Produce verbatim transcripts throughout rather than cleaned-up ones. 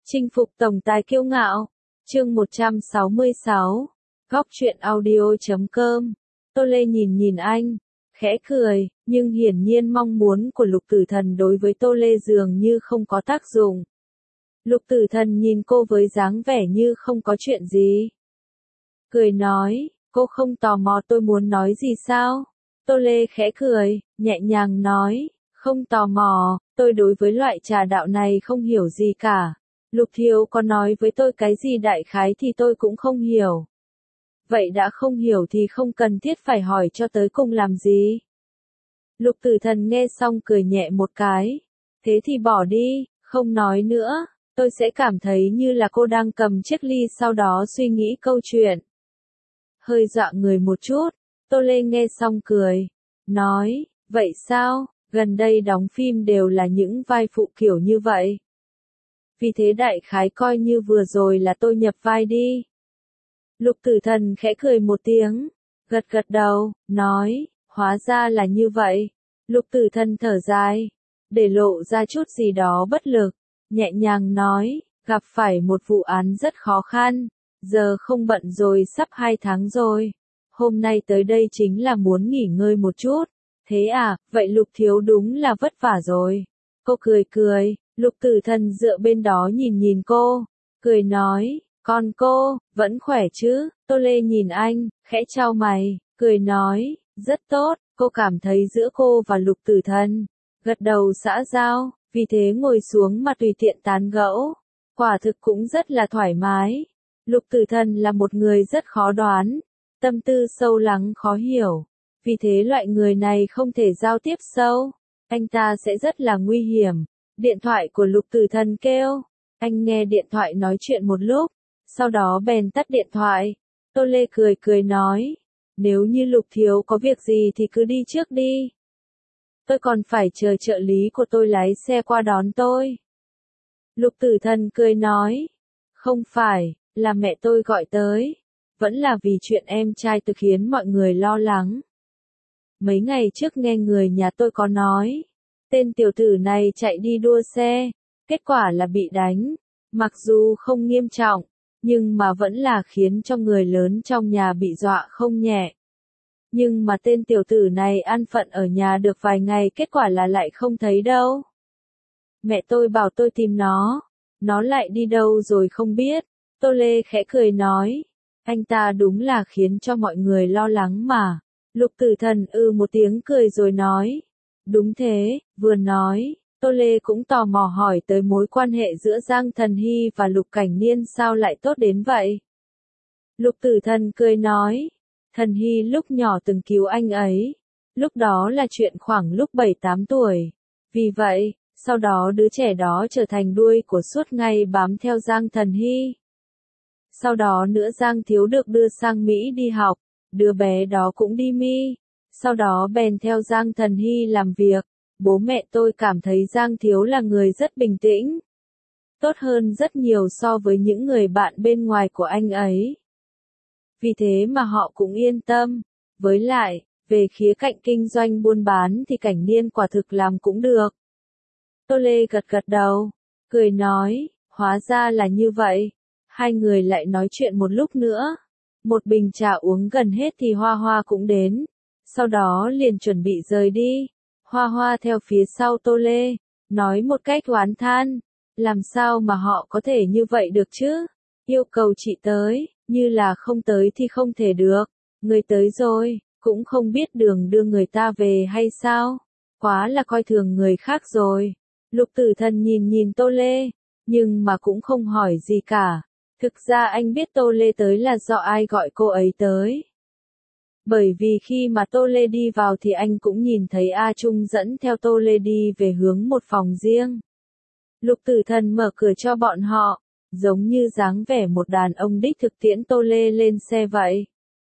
Chinh phục tổng tài kiêu ngạo. Chương một trăm sáu mươi sáu. Góc truyện audio chấm com. Tô Lê nhìn nhìn anh, khẽ cười, nhưng hiển nhiên mong muốn của Lục Tử Thần đối với Tô Lê dường như không có tác dụng. Lục Tử Thần nhìn cô với dáng vẻ như không có chuyện gì. Cười nói, cô không tò mò tôi muốn nói gì sao? Tô Lê khẽ cười, nhẹ nhàng nói, không tò mò, tôi đối với loại trà đạo này không hiểu gì cả. Lục Thiếu có nói với tôi cái gì đại khái thì tôi cũng không hiểu. Vậy đã không hiểu thì không cần thiết phải hỏi cho tới cùng làm gì. Lục Tử Thần nghe xong cười nhẹ một cái. Thế thì bỏ đi, không nói nữa, tôi sẽ cảm thấy như là cô đang cầm chiếc ly sau đó suy nghĩ câu chuyện. Hơi dọa người một chút, Tô Lê nghe xong cười, nói, vậy sao, gần đây đóng phim đều là những vai phụ kiểu như vậy. Vì thế đại khái coi như vừa rồi là tôi nhập vai đi. Lục Tử Thần khẽ cười một tiếng, gật gật đầu, nói, hóa ra là như vậy. Lục Tử Thần thở dài, để lộ ra chút gì đó bất lực, nhẹ nhàng nói, gặp phải một vụ án rất khó khăn, giờ không bận rồi sắp hai tháng rồi. Hôm nay tới đây chính là muốn nghỉ ngơi một chút. Thế à, vậy Lục Thiếu đúng là vất vả rồi. Cô cười cười, Lục Tử Thần dựa bên đó nhìn nhìn cô, cười nói, con cô, vẫn khỏe chứ? Tô Lê nhìn anh, khẽ chau mày, cười nói, rất tốt, cô cảm thấy giữa cô và Lục Tử Thần, gật đầu xã giao, vì thế ngồi xuống mà tùy tiện tán gẫu, quả thực cũng rất là thoải mái. Lục Tử Thần là một người rất khó đoán, tâm tư sâu lắng khó hiểu, vì thế loại người này không thể giao tiếp sâu, anh ta sẽ rất là nguy hiểm. Điện thoại của Lục Tử Thần kêu, anh nghe điện thoại nói chuyện một lúc, sau đó bèn tắt điện thoại. Tô Lê cười cười nói, nếu như Lục Thiếu có việc gì thì cứ đi trước đi. Tôi còn phải chờ trợ lý của tôi lái xe qua đón tôi. Lục Tử Thần cười nói, không phải, là mẹ tôi gọi tới, vẫn là vì chuyện em trai tôi khiến mọi người lo lắng. Mấy ngày trước nghe người nhà tôi có nói, tên tiểu tử này chạy đi đua xe, kết quả là bị đánh, mặc dù không nghiêm trọng, nhưng mà vẫn là khiến cho người lớn trong nhà bị dọa không nhẹ. Nhưng mà tên tiểu tử này an phận ở nhà được vài ngày kết quả là lại không thấy đâu. Mẹ tôi bảo tôi tìm nó, nó lại đi đâu rồi không biết. Tô Lê khẽ cười nói, anh ta đúng là khiến cho mọi người lo lắng mà. Lục Tử Thần ư một tiếng cười rồi nói, đúng thế, vừa nói, Tô Lê cũng tò mò hỏi tới mối quan hệ giữa Giang Thần Hy và Lục Cảnh Niên sao lại tốt đến vậy. Lục Tử Thần cười nói, Thần Hy lúc nhỏ từng cứu anh ấy, lúc đó là chuyện khoảng lúc bảy tám tuổi. Vì vậy, sau đó đứa trẻ đó trở thành đuôi của suốt ngày bám theo Giang Thần Hy. Sau đó nữa Giang Thiếu được đưa sang Mỹ đi học, đứa bé đó cũng đi Mi. Sau đó bèn theo Giang Thần Hy làm việc. Bố mẹ tôi cảm thấy Giang Thiếu là người rất bình tĩnh, tốt hơn rất nhiều so với những người bạn bên ngoài của anh ấy. Vì thế mà họ cũng yên tâm. Với lại, về khía cạnh kinh doanh buôn bán thì Cảnh Niên quả thực làm cũng được. Tô Lê gật gật đầu, cười nói, hóa ra là như vậy. Hai người lại nói chuyện một lúc nữa. Một bình trà uống gần hết thì Hoa Hoa cũng đến. Sau đó liền chuẩn bị rời đi. Hoa Hoa theo phía sau Tô Lê, nói một cách oán than, làm sao mà họ có thể như vậy được chứ? Yêu cầu chị tới, như là không tới thì không thể được. Người tới rồi, cũng không biết đường đưa người ta về hay sao? Quá là coi thường người khác rồi. Lục Tử Thần nhìn nhìn Tô Lê, nhưng mà cũng không hỏi gì cả. Thực ra anh biết Tô Lê tới là do ai gọi cô ấy tới. Bởi vì khi mà Tô Lê đi vào thì anh cũng nhìn thấy A Trung dẫn theo Tô Lê đi về hướng một phòng riêng. Lục Tử Thần mở cửa cho bọn họ, giống như dáng vẻ một đàn ông đích thực tiễn Tô Lê lên xe vậy.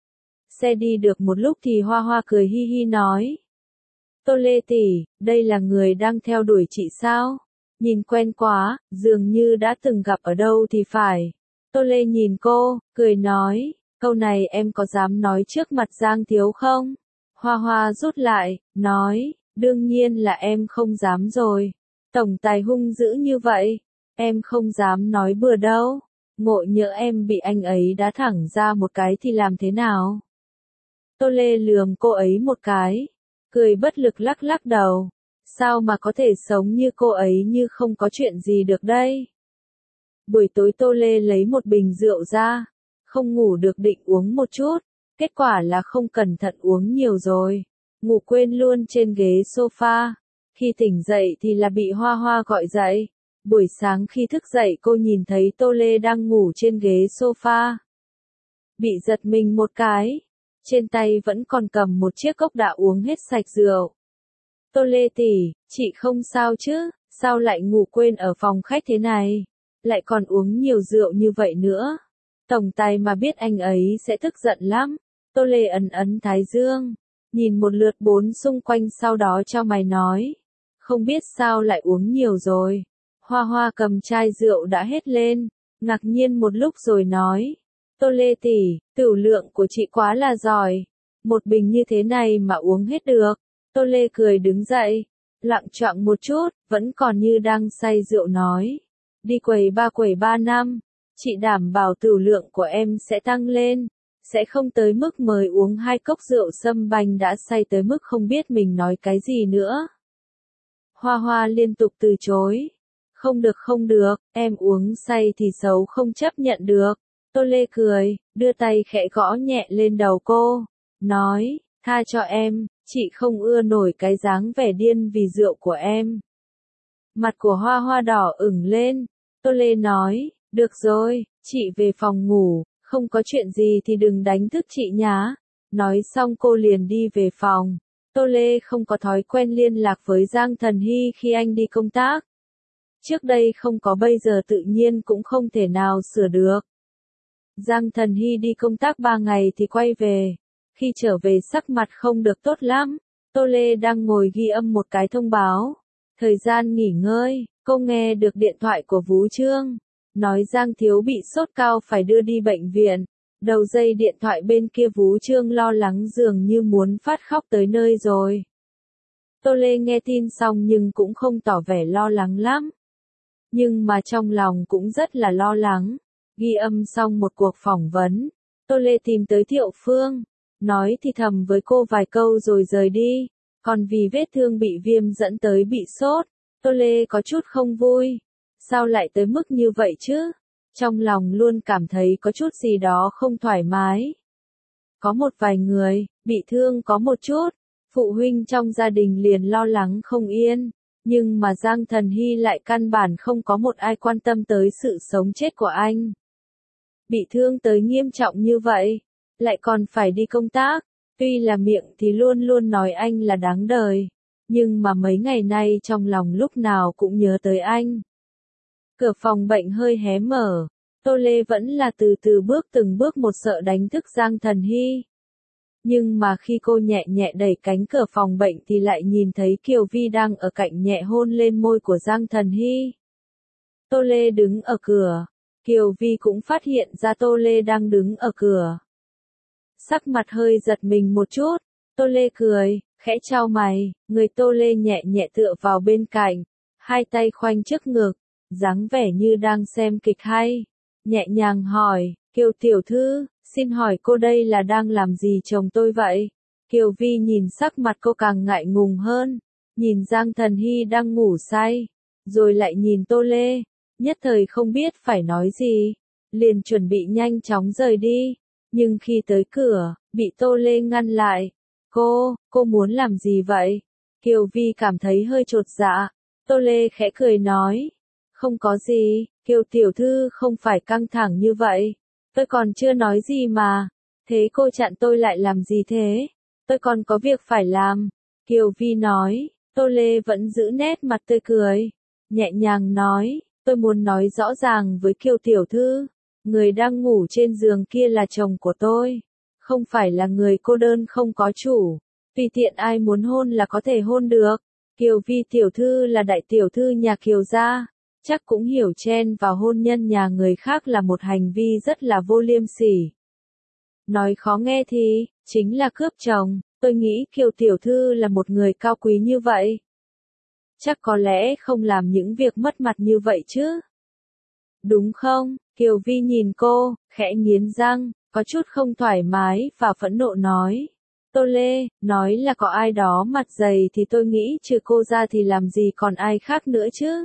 Xe đi được một lúc thì Hoa Hoa cười hi hi nói. Tô Lê tỷ, đây là người đang theo đuổi chị sao? Nhìn quen quá, dường như đã từng gặp ở đâu thì phải. Tô Lê nhìn cô, cười nói. Câu này em có dám nói trước mặt Giang Thiếu không? Hoa Hoa rút lại, nói, đương nhiên là em không dám rồi. Tổng tài hung dữ như vậy, Em không dám nói bừa đâu. Ngộ nhỡ em bị anh ấy đá thẳng ra một cái thì làm thế nào? Tô Lê lườm cô ấy một cái, cười bất lực lắc lắc đầu. Sao mà có thể sống như cô ấy như không có chuyện gì được đây? Buổi tối Tô Lê lấy một bình rượu ra, không ngủ được định uống một chút, kết quả là không cẩn thận uống nhiều rồi, ngủ quên luôn trên ghế sofa. Khi tỉnh dậy thì là bị Hoa Hoa gọi dậy. Buổi sáng khi thức dậy cô nhìn thấy Tô Lê đang ngủ trên ghế sofa. Bị giật mình một cái, trên tay vẫn còn cầm một chiếc cốc đã uống hết sạch rượu. Tô Lê tỷ, chị không sao chứ, sao lại ngủ quên ở phòng khách thế này, lại còn uống nhiều rượu như vậy nữa. Tổng tài mà biết anh ấy sẽ tức giận lắm. Tô Lê ấn ấn thái dương, nhìn một lượt bốn xung quanh sau đó cho mày nói. Không biết sao lại uống nhiều rồi. Hoa Hoa cầm chai rượu đã hết lên, ngạc nhiên một lúc rồi nói. Tô Lê tỷ, tửu lượng của chị quá là giỏi. Một bình như thế này mà uống hết được. Tô Lê cười đứng dậy, lặng choạng một chút, vẫn còn như đang say rượu nói. Đi quầy ba quầy ba năm, chị đảm bảo tửu lượng của em sẽ tăng lên, sẽ không tới mức mời uống hai cốc rượu sâm banh đã say tới mức không biết mình nói cái gì nữa. Hoa Hoa liên tục từ chối. Không được không được, em uống say thì xấu không chấp nhận được. Tô Lê cười, đưa tay khẽ gõ nhẹ lên đầu cô, nói, tha cho em, chị không ưa nổi cái dáng vẻ điên vì rượu của em. Mặt của Hoa Hoa đỏ ửng lên, Tô Lê nói, được rồi, chị về phòng ngủ, không có chuyện gì thì đừng đánh thức chị nhá. Nói xong cô liền đi về phòng. Tô Lê không có thói quen liên lạc với Giang Thần Hy khi anh đi công tác. Trước đây không có bây giờ tự nhiên cũng không thể nào sửa được. Giang Thần Hy đi công tác ba ngày thì quay về. Khi trở về sắc mặt không được tốt lắm. Tô Lê đang ngồi ghi âm một cái thông báo. Thời gian nghỉ ngơi, cô nghe được điện thoại của Vũ Trương. Nói Giang Thiếu bị sốt cao phải đưa đi bệnh viện. Đầu dây điện thoại bên kia Vũ Trương lo lắng dường như muốn phát khóc tới nơi rồi. Tô Lê nghe tin xong nhưng cũng không tỏ vẻ lo lắng lắm. Nhưng mà trong lòng cũng rất là lo lắng. Ghi âm xong một cuộc phỏng vấn, Tô Lê tìm tới Thiệu Phương, nói thì thầm với cô vài câu rồi rời đi. Còn vì vết thương bị viêm dẫn tới bị sốt, Tô Lê có chút không vui. Sao lại tới mức như vậy chứ? Trong lòng luôn cảm thấy có chút gì đó không thoải mái. Có một vài người, bị thương có một chút, phụ huynh trong gia đình liền lo lắng không yên. Nhưng mà Giang Thần Hy lại căn bản không có một ai quan tâm tới sự sống chết của anh. Bị thương tới nghiêm trọng như vậy, lại còn phải đi công tác, tuy là miệng thì luôn luôn nói anh là đáng đời, nhưng mà mấy ngày nay trong lòng lúc nào cũng nhớ tới anh. Cửa phòng bệnh hơi hé mở, Tô Lê vẫn là từ từ bước từng bước một sợ đánh thức Giang Thần Hy. Nhưng mà khi cô nhẹ nhẹ đẩy cánh cửa phòng bệnh thì lại nhìn thấy Kiều Vi đang ở cạnh nhẹ hôn lên môi của Giang Thần Hy. Tô Lê đứng ở cửa, Kiều Vi cũng phát hiện ra Tô Lê đang đứng ở cửa. Sắc mặt hơi giật mình một chút, Tô Lê cười, khẽ chau mày, người Tô Lê nhẹ nhẹ tựa vào bên cạnh, hai tay khoanh trước ngực, dáng vẻ như đang xem kịch hay, nhẹ nhàng hỏi, Kiều tiểu thư, xin hỏi cô đây là đang làm gì chồng tôi vậy? Kiều Vi nhìn sắc mặt cô càng ngại ngùng hơn, nhìn Giang Thần Hy đang ngủ say, rồi lại nhìn Tô Lê, nhất thời không biết phải nói gì, liền chuẩn bị nhanh chóng rời đi, nhưng khi tới cửa, bị Tô Lê ngăn lại. Cô, cô muốn làm gì vậy? Kiều Vi cảm thấy hơi chột dạ, Tô Lê khẽ cười nói, không có gì, Kiều tiểu thư không phải căng thẳng như vậy. Tôi còn chưa nói gì mà. Thế cô chặn tôi lại làm gì thế? Tôi còn có việc phải làm. Kiều Vi nói, Tô Lê vẫn giữ nét mặt tươi cười. Nhẹ nhàng nói, tôi muốn nói rõ ràng với Kiều tiểu thư. Người đang ngủ trên giường kia là chồng của tôi. Không phải là người cô đơn không có chủ. Tùy tiện ai muốn hôn là có thể hôn được. Kiều Vi tiểu thư là đại tiểu thư nhà Kiều gia. Chắc cũng hiểu chen vào hôn nhân nhà người khác là một hành vi rất là vô liêm sỉ. Nói khó nghe thì, chính là cướp chồng, tôi nghĩ Kiều tiểu thư là một người cao quý như vậy. Chắc có lẽ không làm những việc mất mặt như vậy chứ. đúng không? Kiều Vi nhìn cô, khẽ nghiến răng, có chút không thoải mái và phẫn nộ nói. Tô Lê, nói là có ai đó mặt dày thì tôi nghĩ trừ cô ra thì làm gì còn ai khác nữa chứ?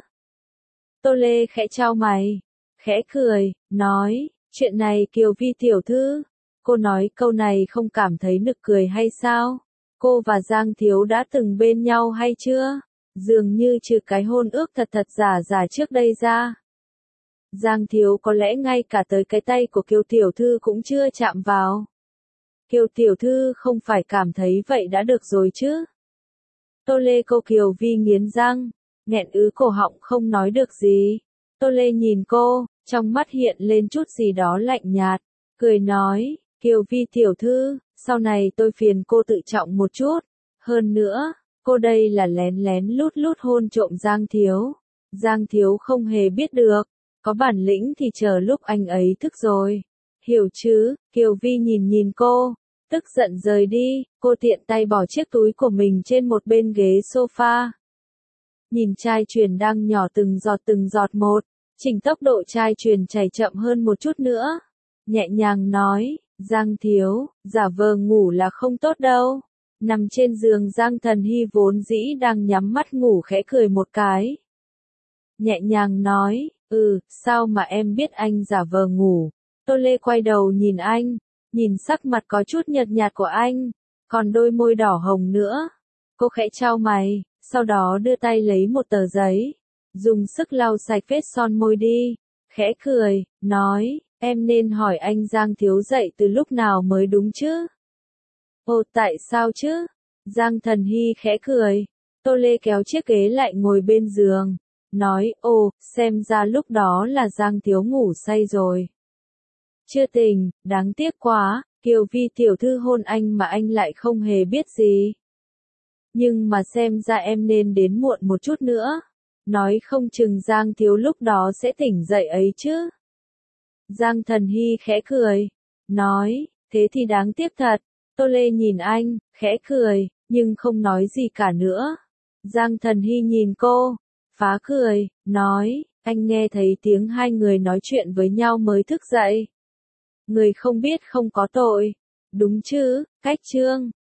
Tô Lê khẽ chau mày, khẽ cười, nói, chuyện này Kiều Vi tiểu thư, cô nói câu này không cảm thấy nực cười hay sao? Cô và Giang Thiếu đã từng bên nhau hay chưa? Dường như trừ cái hôn ước thật thật giả giả trước đây ra. Giang Thiếu có lẽ ngay cả tới cái tay của Kiều tiểu thư cũng chưa chạm vào. Kiều tiểu thư không phải cảm thấy vậy đã được rồi chứ? Tô Lê cô Kiều Vi nghiến răng, nghẹn ứ cổ họng không nói được gì. Tô Lê nhìn cô, trong mắt hiện lên chút gì đó lạnh nhạt, cười nói, Kiều Vi tiểu thư, sau này tôi phiền cô tự trọng một chút. Hơn nữa, cô đây là lén lén lút lút hôn trộm Giang Thiếu. Giang Thiếu không hề biết được, có bản lĩnh thì chờ lúc anh ấy thức rồi. Hiểu chứ? Kiều Vi nhìn nhìn cô, tức giận rời đi, cô tiện tay bỏ chiếc túi của mình trên một bên ghế sofa. Nhìn chai truyền đang nhỏ từng giọt từng giọt một, chỉnh tốc độ chai truyền chảy chậm hơn một chút nữa. Nhẹ nhàng nói, Giang Thiếu, giả vờ ngủ là không tốt đâu. Nằm trên giường Giang Thần Hy vốn dĩ đang nhắm mắt ngủ khẽ cười một cái. Nhẹ nhàng nói, ừ, sao mà em biết anh giả vờ ngủ? Tô Lê quay đầu nhìn anh, nhìn sắc mặt có chút nhợt nhạt của anh, còn đôi môi đỏ hồng nữa. Cô khẽ chau mày, sau đó đưa tay lấy một tờ giấy, dùng sức lau sạch vết son môi đi, khẽ cười, nói, em nên hỏi anh Giang Thiếu dậy từ lúc nào mới đúng chứ? Ồ tại sao chứ? Giang Thần Hy khẽ cười, Tô Lê kéo chiếc ghế lại ngồi bên giường, nói, ồ, xem ra lúc đó là Giang Thiếu ngủ say rồi. Chưa tỉnh, đáng tiếc quá, Kiều Vi tiểu thư hôn anh mà anh lại không hề biết gì. Nhưng mà xem ra em nên đến muộn một chút nữa. Nói không chừng Giang Thiếu lúc đó sẽ tỉnh dậy ấy chứ. Giang Thần Hy khẽ cười, nói, thế thì đáng tiếc thật. Tô Lê nhìn anh, khẽ cười, nhưng không nói gì cả nữa. Giang Thần Hy nhìn cô, phá cười, nói, anh nghe thấy tiếng hai người nói chuyện với nhau mới thức dậy. Người không biết không có tội. Đúng chứ, cách chương.